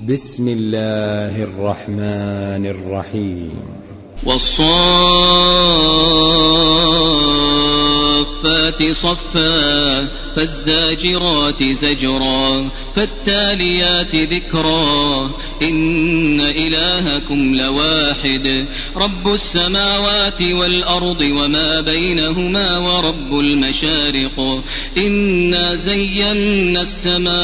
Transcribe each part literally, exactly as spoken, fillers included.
بسم الله الرحمن الرحيم. والصافات صفا فالزاجرات زجرا فالتاليات ذكرا إن إلهكم لواحد رب السماوات والأرض وما بينهما ورب المشارق إنا زينا السماء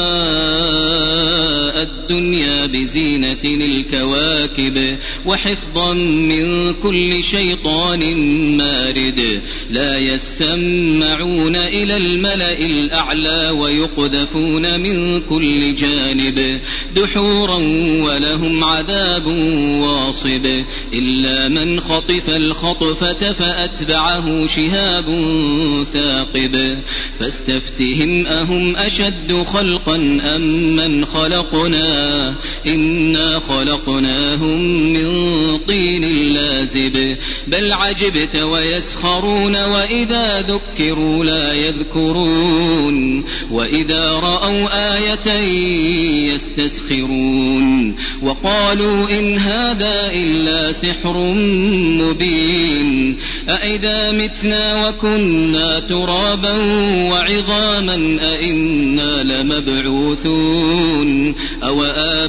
الدنيا بزينة الكواكب وحفظا من كل شيطان مارد لا يسمعون إلى الملأ الأعلى ويقذفون من كل جانب دحورا ولهم عذاب واصب إلا من خطف الخطفة فأتبعه شهاب ثاقب فاستفتهم أهم أشد خلقا أم من خلقنا إنا خلقناهم من طين لازب بل عجبت ويسخرون وإذا ذكروا لا يذكرون وإذا رأوا آية يستسخرون وقالوا إن هذا إلا سحر مبين أإذا متنا وكنا ترابا وعظاما أإنا لمبعوثون أو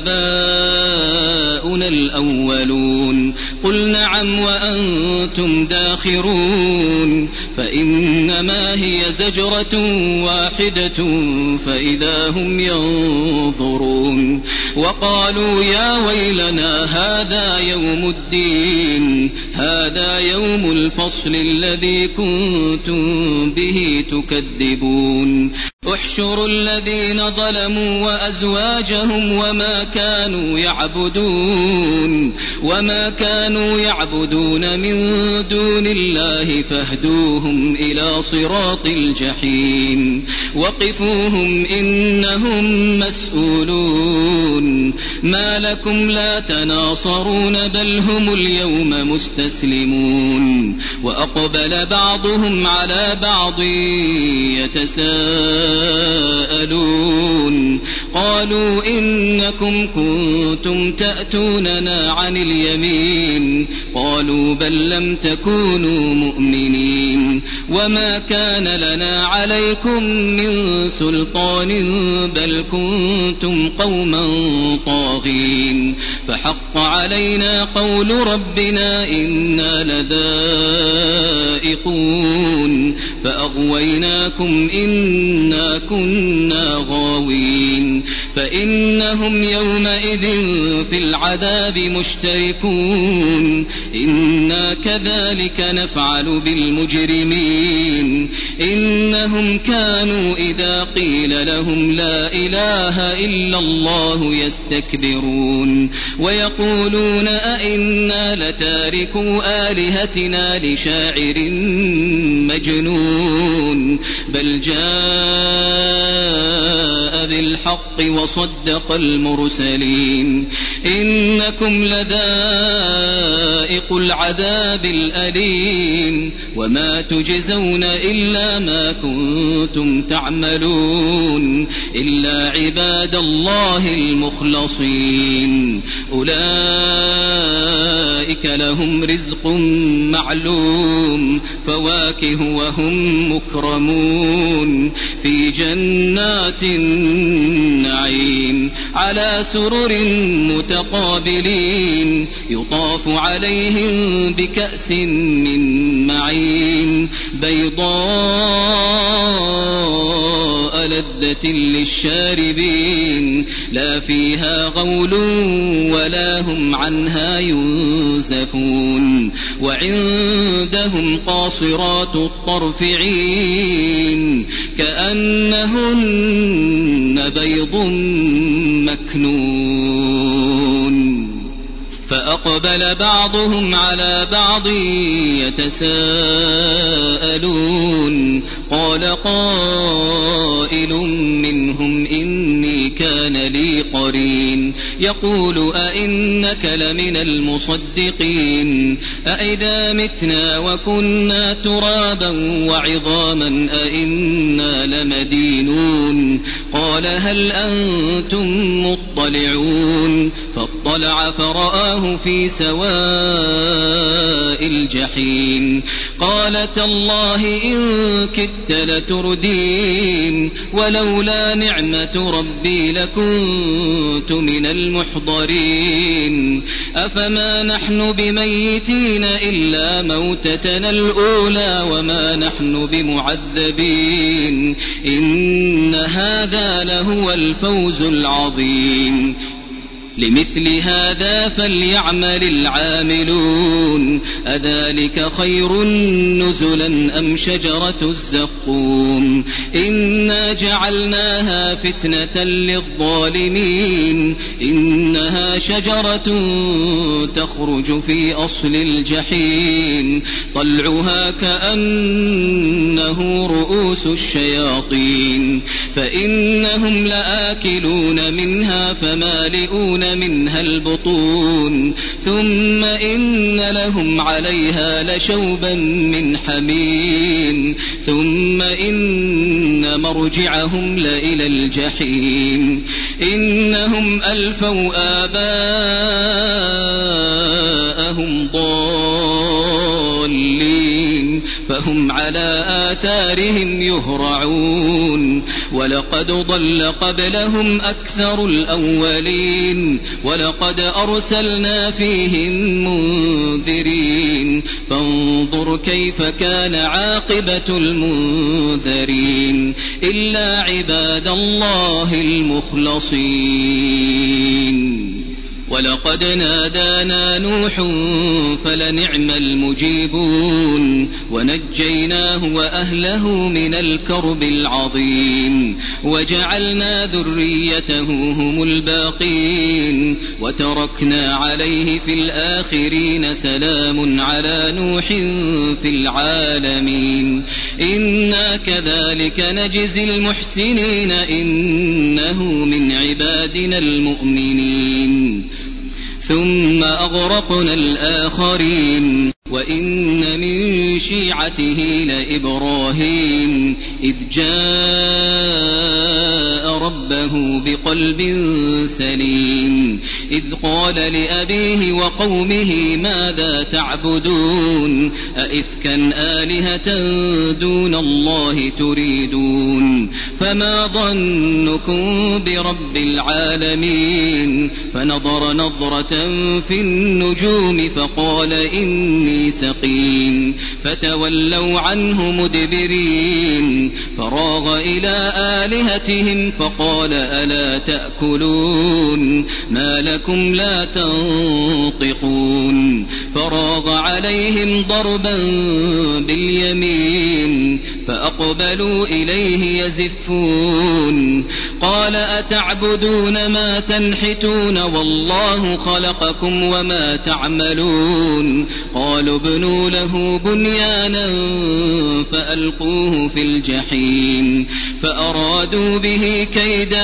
آباؤنا الأولون قل نعم وأنتم داخرون فإنما هي زجرة واحدة فإذا هم ينظرون وقالوا يا ويلنا هذا يوم الدين هذا يوم الفصل الذي كنتم به تكذبون احشروا الذين ظلموا وأزواجهم وما كانوا يعبدون وما كانوا يعبدون من دون الله فاهدوهم إلى صراط الجحيم وقفوهم إنهم مسؤولون ما لكم لا تناصرون بل هم اليوم مستسلمون وأقبل بعضهم على بعض يتساءلون قالوا إنكم كنتم تأتوننا عن اليمين قالوا بل لم تكونوا مؤمنين وما كان لنا عليكم من سلطان بل كنتم قوما طاغين فحق علينا قول ربنا إنا لذائقون فأغويناكم إنا كنا غاوين فإنهم يومئذ في العذاب مشتركون إنا كذلك نفعل بالمجرمين إنهم كانوا إذا قيل لهم لا إله إلا الله يستكبرون ويقولون أئنا لتاركوا آلهتنا لشاعر مجنون بل جاء بالحق وصدق المرسلين إنكم لذائق العذاب الأليم وما تجزون إلا ما كنتم تعملون إلا عباد الله المخلصين أولئك لهم رزق معلوم فواكه وهم مكرمون في جنات النعيم على سرر متقابلين يطاف عليهم بكأس من معين بيضاء لذة للشاربين لا فيها غول ولا هم عنها ينزفون وعندهم قاصرات الطرف عين كأنهن بيض مكنون فأقبل بعضهم على بعض يتساءلون قال قائل منهم إني كان لي القرين يقول أئنك لمن المصدقين أئذا متنا وكنا ترابا وعظاما أئنا لمدينون قال هل أنتم مطلعون فاطلع فرآه في سواء الجحيم قال تالله إن كدت لتردين ولولا نعمة ربي لكنت من المحضرين أفما نحن بميتين إلا موتتنا الأولى وما نحن بمعذبين إن هذا لهو الفوز العظيم لمثل هذا فليعمل العاملون أذلك خير نزلا أم شجرة الزقوم إنا جعلناها فتنة للظالمين إنها شجرة تخرج في أصل الجحيم طلعها كأنه رؤوس الشياطين فإنهم لآكلون منها فمالئون منها البطون ثم إن لهم عليها لشوبا من حميم ثم إن مرجعهم لإلى الجحيم إنهم ألفوا آباءهم ضالين فهم على آثارهم يهرعون ولقد ضل قبلهم أكثر الأولين ولقد أرسلنا فيهم منذرين فانظر كيف كان عاقبة المنذرين إلا عباد الله المخلصين ولقد نادانا نوح فلنعم المجيبون ونجيناه وأهله من الكرب العظيم وجعلنا ذريته هم الباقين وتركنا عليه في الآخرين سلام على نوح في العالمين إنا كذلك نجزي المحسنين إنه من عبادنا المؤمنين ثم أغرقنا الآخرين وإن من شيعته لإبراهيم إذ جاء ربه بقلب سليم إذ قال لأبيه وقومه ماذا تعبدون أئفكا آلهة دون الله تريدون فما ظنكم برب العالمين فنظر نظرة في النجوم فقال إني سقيم فتولوا عنه مدبرين فراغ إلى آلهتهم فقال ألا تأكلون ما لكم لا تنطقون فراغ عليهم ضربا باليمين فأقبلوا إليه يزفون قال أتعبدون ما تنحتون والله خلقكم وما تعملون قالوا ابنوا له بنيانا فألقوه في الجحيم فأرادوا به كيدا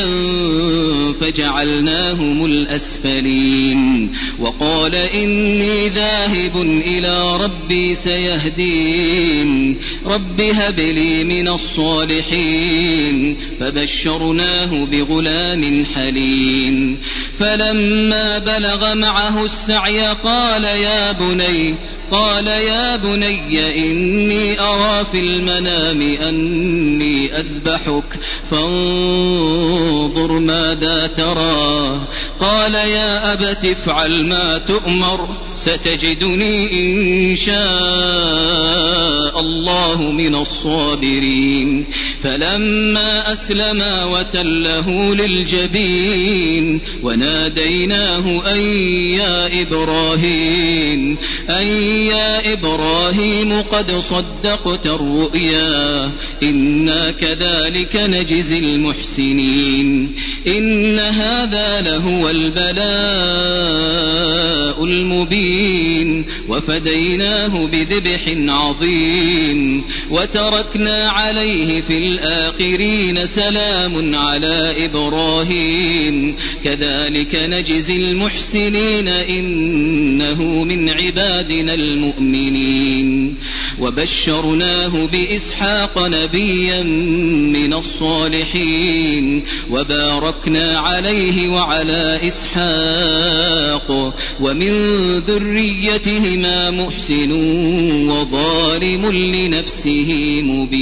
فجعلناهم الأسفلين وقال إني ذاهب إلى ربي سيهدين رب هب لي من الصالحين فبشرناه بغلام حليم فلما بلغ معه السعي قال يا بني قال يا بني إني أرى في المنام أني أذبحك فانظر ماذا ترى قال يا أبت افعل ما تؤمر ستجدني إن شاء الله من الصابرين فلما أسلما وتله للجبين وناديناه أن يا إبراهيم أن يا إبراهيم قد صدقت الرؤيا إنا كذلك نجزي المحسنين إن هذا لهو البلاء المبين وفديناه بذبح عظيم وتركنا عليه في الآخرين سلام على إبراهيم كذلك نجزي المحسنين إنه من عبادنا المؤمنين وبشرناه بإسحاق نبيا من الصالحين وباركنا عليه وعلى إسحاق ومن ذريتهما محسن وظالم لنفسه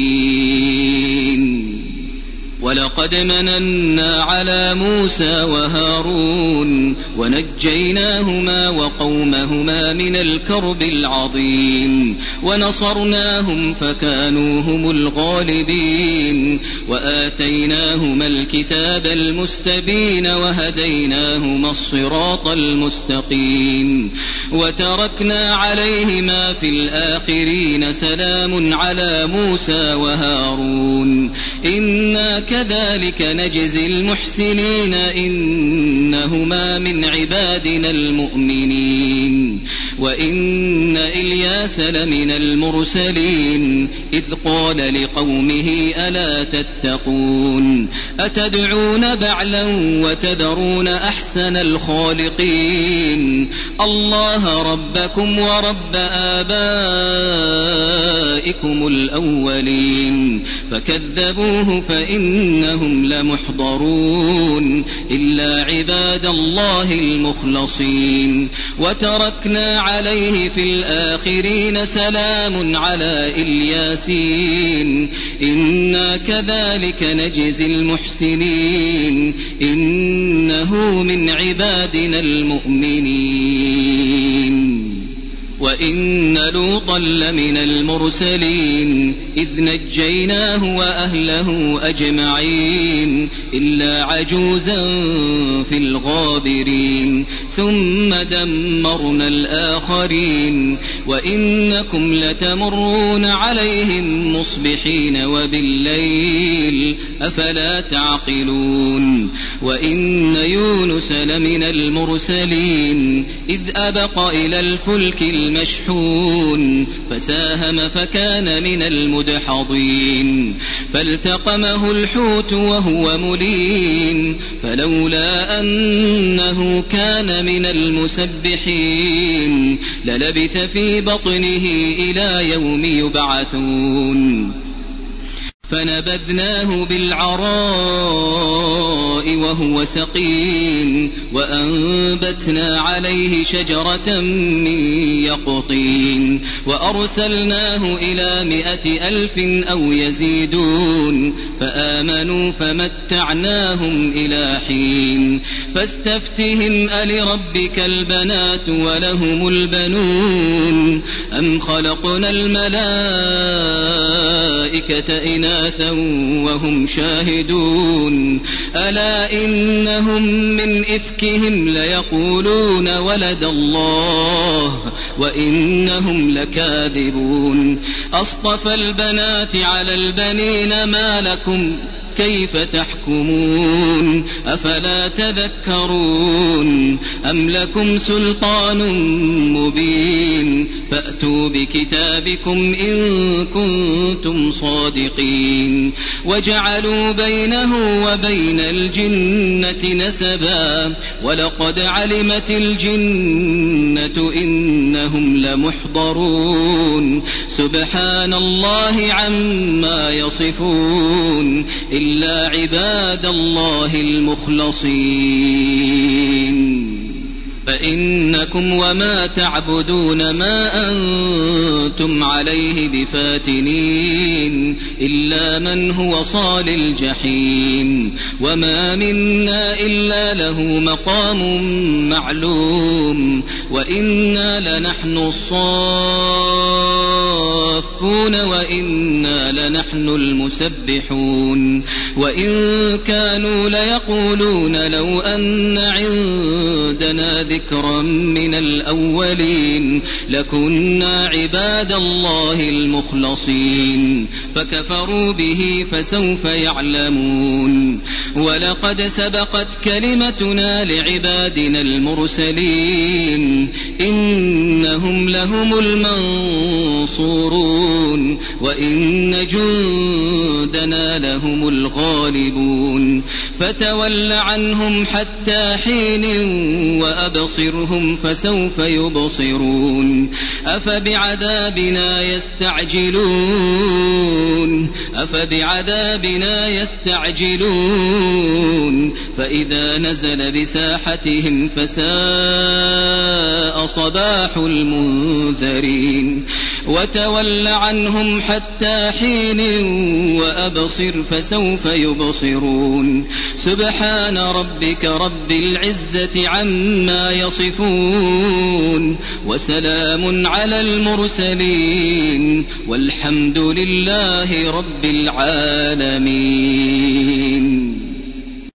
مبين ولقد مننا على موسى وهارون ونجيناهما وقومهما من الكرب العظيم ونصرناهم فكانوا هم الغالبين وآتيناهما الكتاب المستبين وهديناهما الصراط المستقيم وتركنا عليهما في الآخرين سلام على موسى وهارون إنا كذلك نجزي المحسنين إنهما من عبادنا المؤمنين وإن إلياس لمن المرسلين إذ قال لقومه ألا تتقون أتدعون بعلا وتذرون أحسن الخالقين الله ربكم ورب آبائكم الأولين فكذبوه فإنهم لمحضرون إلا عباد الله المخلصين وتركنا عليه في الآخرين سلام على إلياسين إنا كذلك نجزي المحسنين إنه من عبادنا المؤمنين وإن لوطا لمن المرسلين إذ نجيناه وأهله أجمعين إلا عجوزا في الغابرين ثم دمرنا الآخرين وإنكم لتمرون عليهم مصبحين وبالليل أفلا تعقلون وإن يونس لمن المرسلين إذ أبق إلى الفلك المشحون فساهم فكان من المدحضين فالتقمه الحوت وهو مليم فلولا أنه كان من المسبحين للبث في بطنه إلى يوم يبعثون فنبذناه بالعراء وهو سقيم وأنبتنا عليه شجرة من يقطين وأرسلناه إلى مائة ألف أو يزيدون فآمنوا فمتعناهم إلى حين فاستفتهم ألربك البنات ولهم البنون أم خلقنا الملائكة إناثا وهم شاهدون ألا إنهم من إفكهم ليقولون ولد الله وإنهم لكاذبون أصطفى البنات على البنين ما لكم كيف تحكمون أفلا تذكرون أم لكم سلطان مبين فأتوا بكتابكم إن كنتم صادقين وجعلوا بينه وبين الجنة نسبا ولقد علمت الجنة إنهم لمحضرون سبحان الله عما يصفون إلا عباد الله المخلصين فإنكم وما تعبدون ما أنتم عليه بفاتنين إلا من هو صال الجحيم وما منا إلا له مقام معلوم وإنا لنحن الصافون وإنا لنحن المسبحون وإن كانوا ليقولون لو أن عند جندنا ذكرا من الأولين لكنا عباد الله المخلصين فكفروا به فسوف يعلمون ولقد سبقت كلمتنا لعبادنا المرسلين إنهم لهم المنصورون وإن جندنا لهم الغالبون فتول عنهم حتى حين وأبصرهم فسوف يبصرون أفبعذابنا يستعجلون أفبعذابنا يستعجلون فإذا نزل بساحتهم فساء صباح المنذرين وتول عنهم حتى حين وأبصر فسوف يبصرون سبحان ربك رب العزة عما يصفون وسلام على المرسلين والحمد لله رب العالمين.